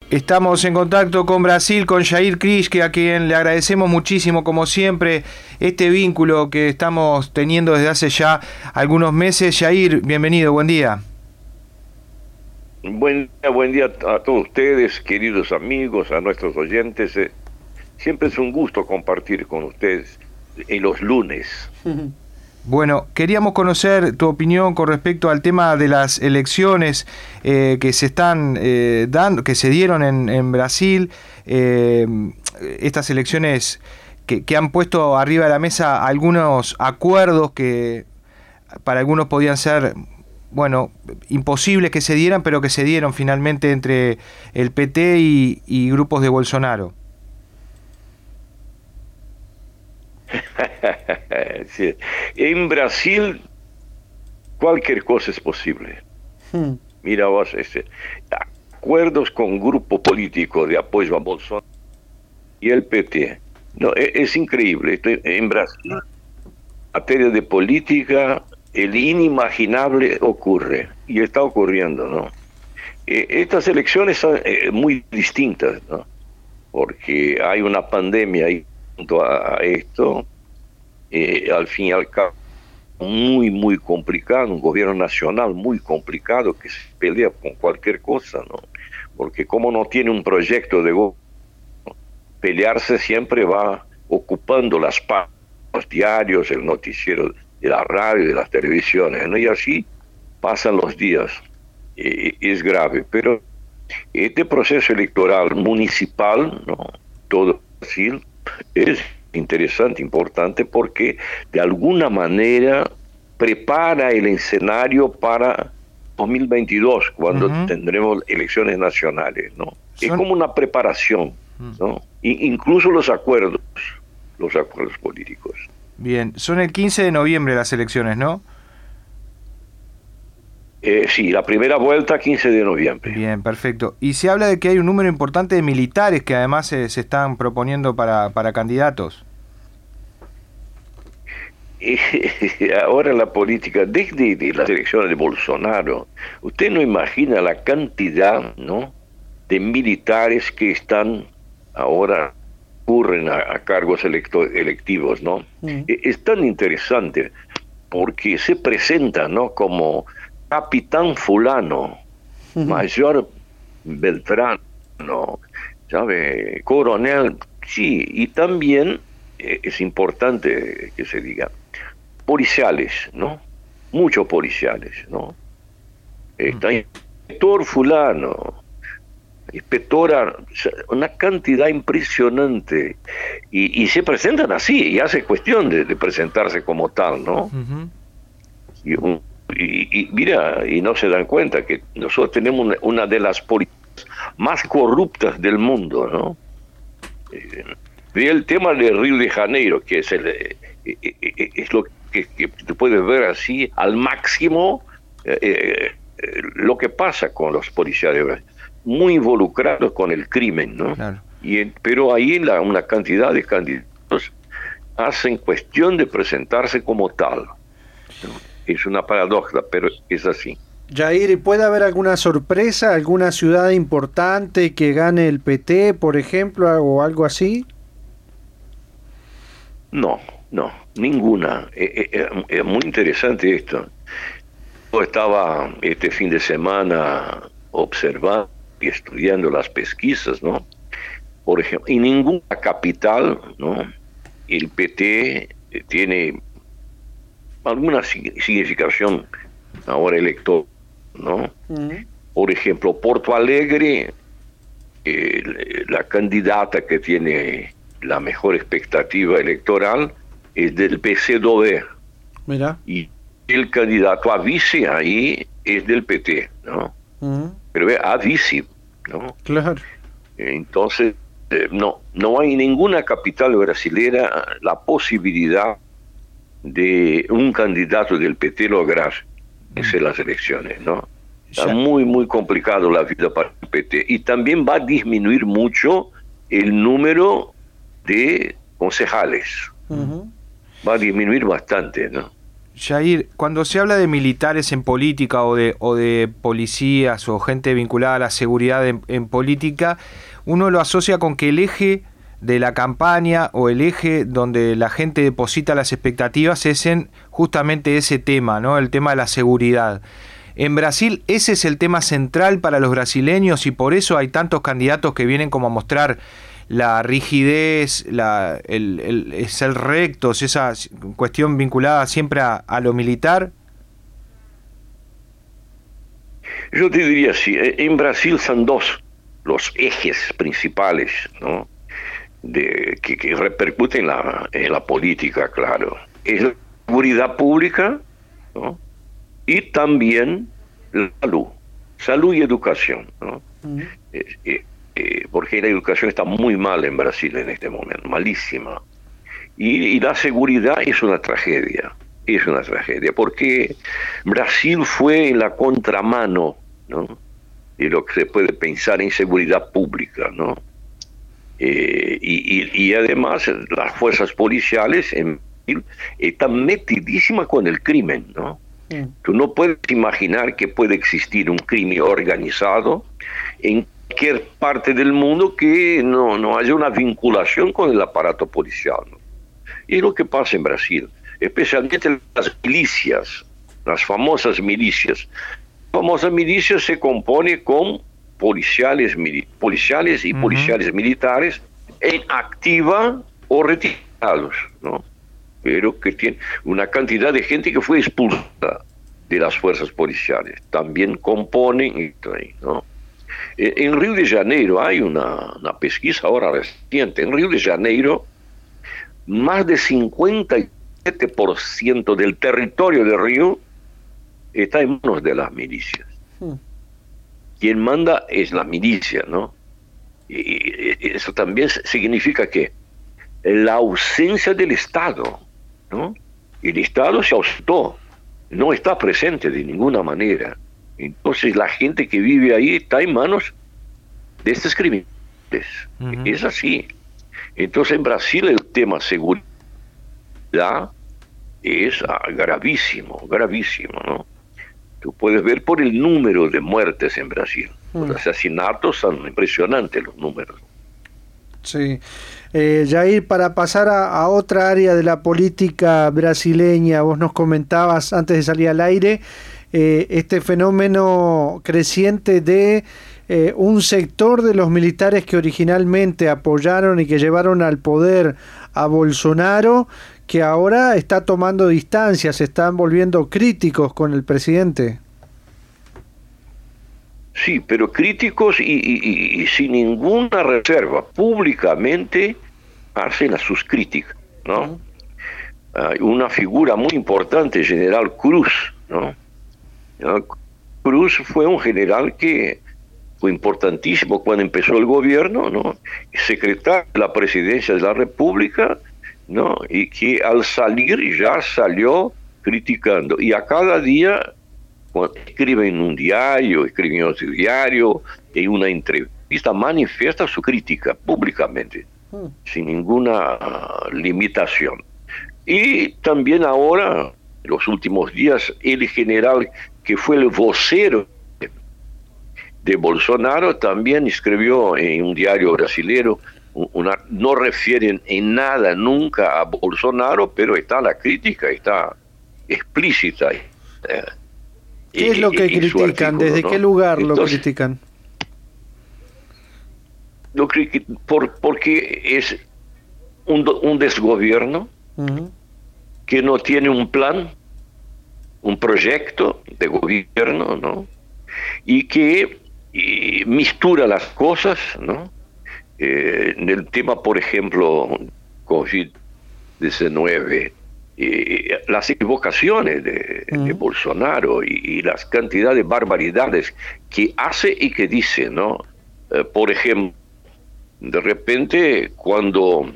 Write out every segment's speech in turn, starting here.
Estamos en contacto con Brasil, con Jair Krischke, a quien le agradecemos muchísimo, como siempre, este vínculo que estamos teniendo desde hace ya algunos meses. Jair, bienvenido, buen día. Buen día a todos ustedes, queridos amigos, a nuestros oyentes. Siempre es un gusto compartir con ustedes en los lunes. Bueno, queríamos conocer tu opinión con respecto al tema de las elecciones que se están dando, que se dieron en Brasil, estas elecciones que han puesto arriba de la mesa algunos acuerdos que para algunos podían ser, bueno, imposibles que se dieran, pero que se dieron finalmente entre el PT y grupos de Bolsonaro. Sí. En Brasil cualquier cosa es posible. Mira vos, acuerdos con grupo político de apoyo a Bolsonaro y el PT. No, es increíble. En Brasil, en materia de política, el inimaginable ocurre y está ocurriendo, ¿no? Estas elecciones son muy distintas, ¿no? Porque hay una pandemia ahí junto a esto. Al fin y al cabo, muy complicado, un gobierno nacional muy complicado que se pelea con cualquier cosa, ¿no? Porque como no tiene un proyecto de gobierno, pelearse siempre va ocupando las páginas, los diarios, el noticiero de la radio, de las televisiones, ¿no? Y así pasan los días. Es grave, pero este proceso electoral municipal, ¿no? Todo Brasil es interesante, importante, porque de alguna manera prepara el escenario para 2022, cuando tendremos elecciones nacionales, ¿no? Es como una preparación, ¿no? Incluso los acuerdos políticos. Bien, son el 15 de noviembre las elecciones, ¿no? Sí, la primera vuelta 15 de noviembre. Bien, perfecto. Y se habla de que hay un número importante de militares que además se están proponiendo para candidatos. Ahora la política, desde las elecciones de Bolsonaro, usted no imagina la cantidad, ¿no?, de militares que están ahora, ocurren a cargos electivos, ¿no? Es tan interesante porque se presenta, ¿no?, como capitán fulano, mayor Beltrano, ¿sabe?, coronel, sí, y también es importante que se diga, policiales, ¿no? Muchos policiales, ¿no? Está inspector fulano, inspectora, una cantidad impresionante, y se presentan así, y hace cuestión de presentarse como tal, ¿no? Y mira, y no se dan cuenta que nosotros tenemos una de las policías más corruptas del mundo, ¿no? Y el tema de Río de Janeiro, que es lo que tú puedes ver así al máximo, lo que pasa con los policías, muy involucrados con el crimen, ¿no? Claro. Pero ahí una cantidad de candidatos hacen cuestión de presentarse como tal, ¿no? Es una paradoja, pero es así. Jair, ¿puede haber alguna sorpresa, alguna ciudad importante que gane el PT, por ejemplo, o algo así? No, ninguna. Es muy interesante esto. Yo estaba este fin de semana observando y estudiando las pesquisas, ¿no? Por ejemplo, en ninguna capital, ¿no?, el PT tiene alguna significación ahora electoral, ¿no? Por ejemplo, Porto Alegre, la candidata que tiene la mejor expectativa electoral es del PCdoB. Mira. Y el candidato a vice ahí es del PT, ¿no? Pero a vice, ¿no? Claro. Entonces, no hay en ninguna capital brasilera la posibilidad de un candidato del PT lograr vencer las elecciones, ¿no? Está muy complicado la vida para el PT. Y también va a disminuir mucho el número de concejales. Va a disminuir bastante, ¿no? Jair, cuando se habla de militares en política o de policías o gente vinculada a la seguridad en política, uno lo asocia con que el eje de la campaña o el eje donde la gente deposita las expectativas es en justamente ese tema, ¿no? El tema de la seguridad. En Brasil ese es el tema central para los brasileños y por eso hay tantos candidatos que vienen como a mostrar la rigidez, ser rectos, esa cuestión vinculada siempre a lo militar. Yo te diría así, en Brasil son dos los ejes principales, ¿no? Que repercuten en la política, claro. Es la seguridad pública, ¿no? Y también la salud y educación, ¿no? Porque la educación está muy mal en Brasil en este momento, malísima. Y la seguridad es una tragedia, porque Brasil fue en la contramano, ¿no? De lo que se puede pensar en seguridad pública, ¿no? Y además las fuerzas policiales en Brasil están metidísimas con el crimen, ¿no? Tú no puedes imaginar que puede existir un crimen organizado en cualquier parte del mundo que no haya una vinculación con el aparato policial, ¿no? Y es lo que pasa en Brasil, especialmente las milicias, las famosas milicias. La famosa milicia se compone con policiales y policiales militares en activa o retirados, ¿no? Pero que tiene una cantidad de gente que fue expulsada de las fuerzas policiales. También componen, ¿no? En Río de Janeiro hay una pesquisa ahora reciente. En Río de Janeiro, más de 57% del territorio de Río está en manos de las milicias. Quien manda es la milicia, ¿no? Y eso también significa que la ausencia del Estado, ¿no? El Estado se ausentó, no está presente de ninguna manera. Entonces la gente que vive ahí está en manos de estos criminales. Es así. Entonces en Brasil el tema seguridad es gravísimo, ¿no? Tú puedes ver por el número de muertes en Brasil. Los asesinatos son impresionantes los números. Sí. Jair, para pasar a otra área de la política brasileña, vos nos comentabas antes de salir al aire este fenómeno creciente de un sector de los militares que originalmente apoyaron y que llevaron al poder a Bolsonaro, que ahora está tomando distancia, se están volviendo críticos con el presidente. Sí, pero críticos y sin ninguna reserva, públicamente hacen sus críticas, ¿no? Hay una figura muy importante, General Cruz, ¿no? Cruz fue un general que fue importantísimo cuando empezó el gobierno, ¿no? Secretario de la presidencia de la República, ¿no? Y que al salir ya salió criticando. Y a cada día, cuando escribe en un diario, escribe en otro diario, en una entrevista, manifiesta su crítica públicamente, sin ninguna limitación. Y también ahora, en los últimos días, el general que fue el vocero de Bolsonaro también escribió en un diario brasilero, no refieren en nada nunca a Bolsonaro, pero está la crítica, está explícita. ¿Qué es lo que critican? Artículo, ¿desde qué lugar lo critican? Porque es un desgobierno que no tiene un plan, un proyecto de gobierno, ¿no? Y que mistura las cosas, ¿no? En el tema, por ejemplo, COVID-19, las equivocaciones de Bolsonaro y las cantidades de barbaridades que hace y que dice, ¿no? Por ejemplo, de repente, cuando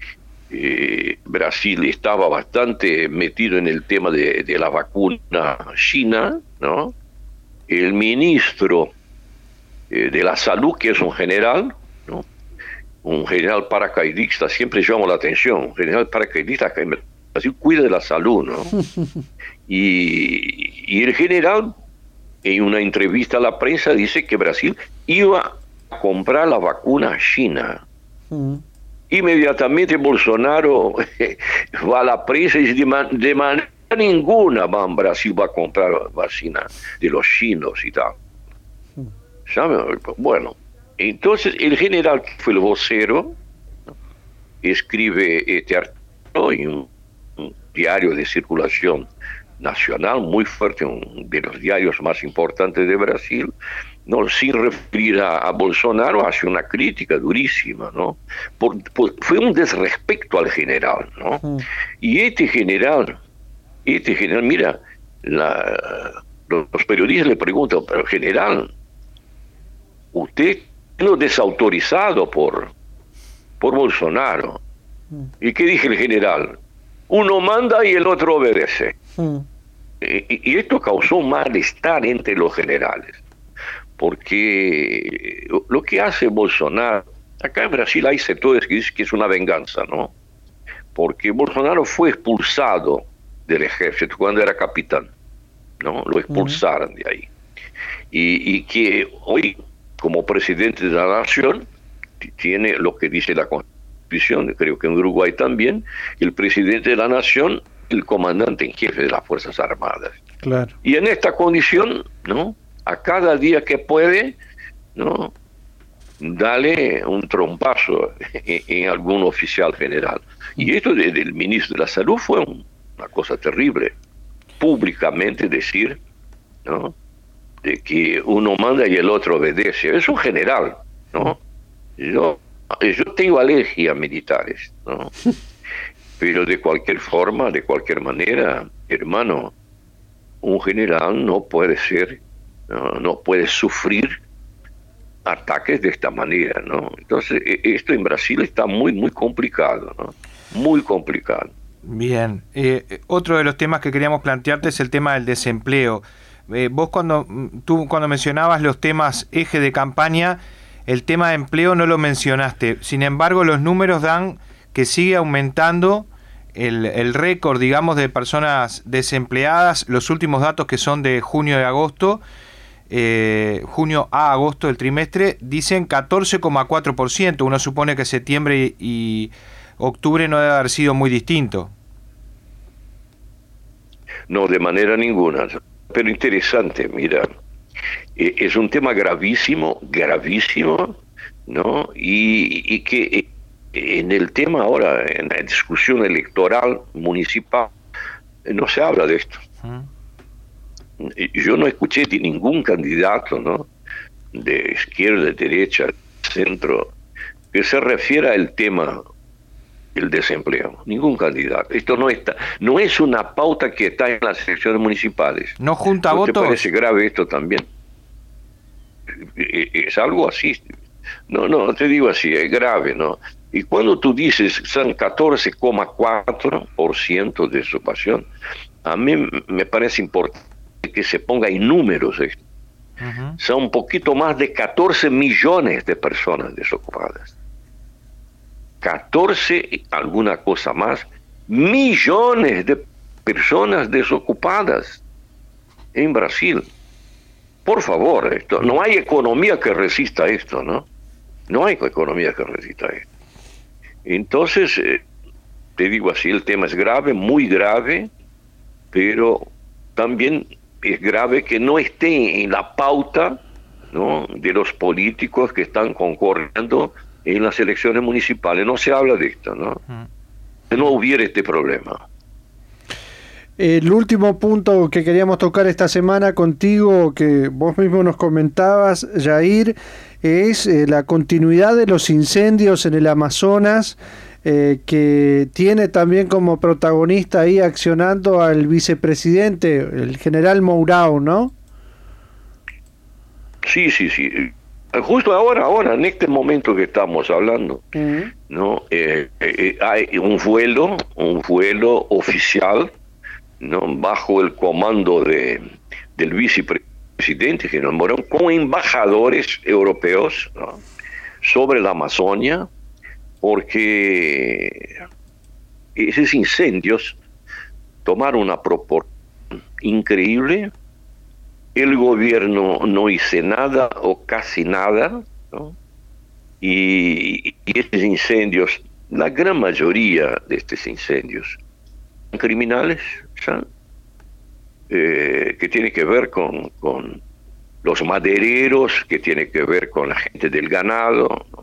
Brasil estaba bastante metido en el tema de la vacuna china, ¿no? El ministro de la salud, que es un general, ¿no? Un general paracaidista, siempre llama la atención, un general paracaidista que Brasil cuida de la salud, ¿no? Y el general, en una entrevista a la prensa, dice que Brasil iba a comprar la vacuna a China. Inmediatamente Bolsonaro va a la prensa y dice, de manera ninguna Brasil va a comprar vacina de los chinos y tal. ¿Sabe? Bueno, entonces el general, que fue el vocero, escribe este artículo en un diario de circulación nacional muy fuerte, uno de los diarios más importantes de Brasil, ¿no? Sin referir a Bolsonaro, hace una crítica durísima, ¿no? Fue un desrespeto al general, ¿no? Y este general, mira, los periodistas le preguntan, pero general, usted lo desautorizado por Bolsonaro. ¿Y qué dice el general? Uno manda y el otro obedece. Y esto causó un malestar entre los generales, porque lo que hace Bolsonaro, acá en Brasil hay sectores que dicen que es una venganza, ¿no? Porque Bolsonaro fue expulsado del ejército cuando era capitán, ¿no? Lo expulsaron de ahí. Y que hoy, como presidente de la nación, tiene lo que dice la Constitución, creo que en Uruguay también, el presidente de la nación, el comandante en jefe de las Fuerzas Armadas. Claro. Y en esta condición, ¿no? A cada día que puede, ¿no? Dale un trompazo en algún oficial general. Y esto del ministro de la Salud fue una cosa terrible. Públicamente decir, ¿no? De que uno manda y el otro obedece. Es un general, ¿no? Yo tengo alergia a militares, ¿no? Pero de cualquier forma, de cualquier manera, hermano, un general no puede ser, no puede sufrir ataques de esta manera, ¿no? Entonces, esto en Brasil está muy, muy complicado, ¿no? Muy complicado. Bien. Otro de los temas que queríamos plantearte es el tema del desempleo. Vos cuando mencionabas los temas eje de campaña, el tema de empleo no lo mencionaste. Sin embargo, los números dan que sigue aumentando el récord, digamos, de personas desempleadas. Los últimos datos, que son de junio y agosto, junio a agosto del trimestre, dicen 14,4%. Uno supone que septiembre y octubre no debe haber sido muy distinto. No, de manera ninguna. Pero interesante, mira, es un tema gravísimo, ¿no? Y que en el tema ahora, en la discusión electoral municipal, no se habla de esto. Yo no escuché de ningún candidato, ¿no? De izquierda, de derecha, centro, que se refiera al tema del desempleo. Ningún candidato. Esto no es una pauta que está en las elecciones municipales. ¿No junta votos? ¿Te parece grave esto también? Es algo así. No te digo así, es grave, ¿no? Y cuando tú dices son 14,4% de desocupación, a mí me parece importante que se ponga en números esto. Son un poquito más de 14 millones de personas desocupadas. 14, alguna cosa más, millones de personas desocupadas en Brasil. Por favor, esto, no hay economía que resista esto, ¿no? No hay economía que resista esto. Entonces, te digo así, el tema es grave, muy grave, pero también es grave que no esté en la pauta, ¿no? De los políticos que están concurriendo en las elecciones municipales. No se habla de esto, ¿no? Que no hubiera este problema. El último punto que queríamos tocar esta semana contigo, que vos mismo nos comentabas, Jair, es la continuidad de los incendios en el Amazonas, que tiene también como protagonista ahí accionando al vicepresidente, el general Mourão, ¿no? Sí. Justo ahora, en este momento que estamos hablando, ¿no? Hay un vuelo oficial, ¿no? Bajo el comando del vicepresidente general Mourão, con embajadores europeos, ¿no? Sobre la Amazonia, porque esos incendios tomaron una proporción increíble. El gobierno no hizo nada o casi nada, ¿no? Y estos incendios, la gran mayoría de estos incendios, son criminales, ¿sabes? Que tiene que ver con los madereros, que tiene que ver con la gente del ganado, ¿no?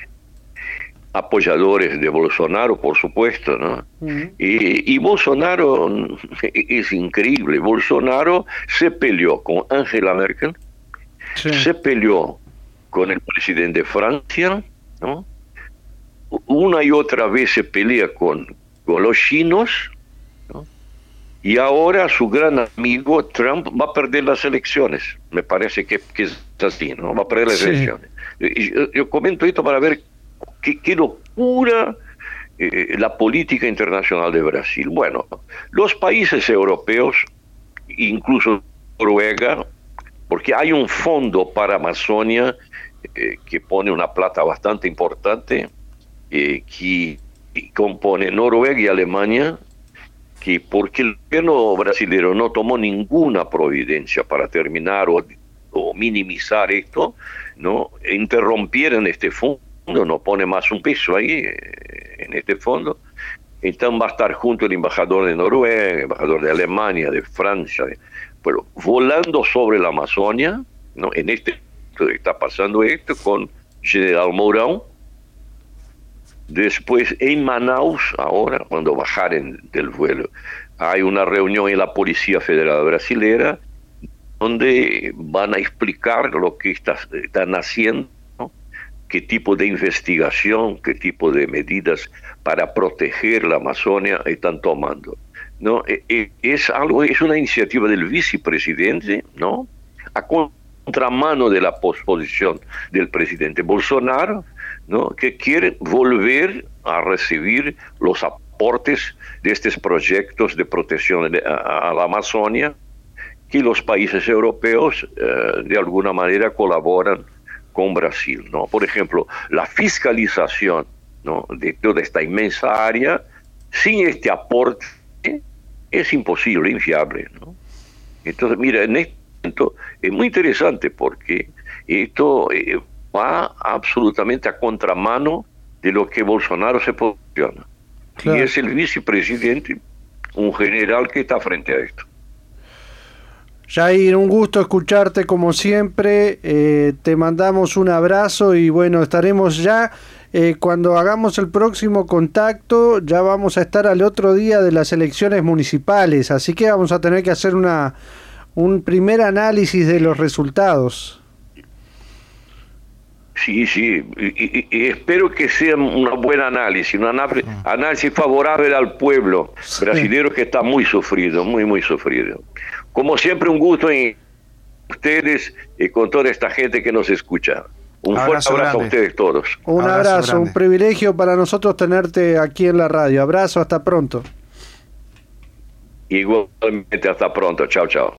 Apoyadores de Bolsonaro, por supuesto, ¿no? Y Bolsonaro es increíble. Bolsonaro se peleó con Angela Merkel, se peleó con el presidente de Francia, ¿no? Una y otra vez se pelea con los chinos, ¿no? Y ahora su gran amigo Trump va a perder las elecciones. Me parece que es así, ¿no? Va a perder las elecciones. Yo comento esto para ver qué locura la política internacional de Brasil. Bueno, los países europeos, incluso Noruega, porque hay un fondo para Amazonia que pone una plata bastante importante, que compone Noruega y Alemania, que porque el gobierno brasileño no tomó ninguna providencia para terminar o minimizar esto, ¿no? Interrumpieron este fondo, no pone más un peso ahí en este fondo. Entonces va a estar junto el embajador de Noruega, el embajador de Alemania, de Francia, pero volando sobre la Amazonia, ¿no? En este está pasando esto con General Mourão. Después en Manaus, ahora cuando bajaren del vuelo, hay una reunión en la Policía Federal Brasilera donde van a explicar lo que están haciendo, ¿no? Qué tipo de investigación, qué tipo de medidas para proteger la Amazonia están tomando, ¿no? Es una iniciativa del vicepresidente, ¿no? A contramano de la posición del presidente Bolsonaro, ¿no? Que quiere volver a recibir los aportes de estos proyectos de protección a la Amazonia, que los países europeos de alguna manera colaboran con Brasil, ¿no? Por ejemplo, la fiscalización, ¿no? De toda esta inmensa área, sin este aporte, es imposible, inviable, ¿no? Entonces, mira, en este momento es muy interesante porque esto va absolutamente a contramano de lo que Bolsonaro se posiciona. Claro. Y es el vicepresidente, un general que está frente a esto. Jair, un gusto escucharte como siempre, te mandamos un abrazo y bueno, estaremos ya, cuando hagamos el próximo contacto, ya vamos a estar al otro día de las elecciones municipales, así que vamos a tener que hacer un primer análisis de los resultados. Sí, y espero que sea un buen análisis, un análisis favorable al pueblo brasileño que está muy sufrido, muy sufrido. Como siempre, un gusto en ustedes y con toda esta gente que nos escucha. Un fuerte abrazo a ustedes todos. Un abrazo, un privilegio para nosotros tenerte aquí en la radio. Abrazo, hasta pronto. Igualmente, hasta pronto. Chao, chao.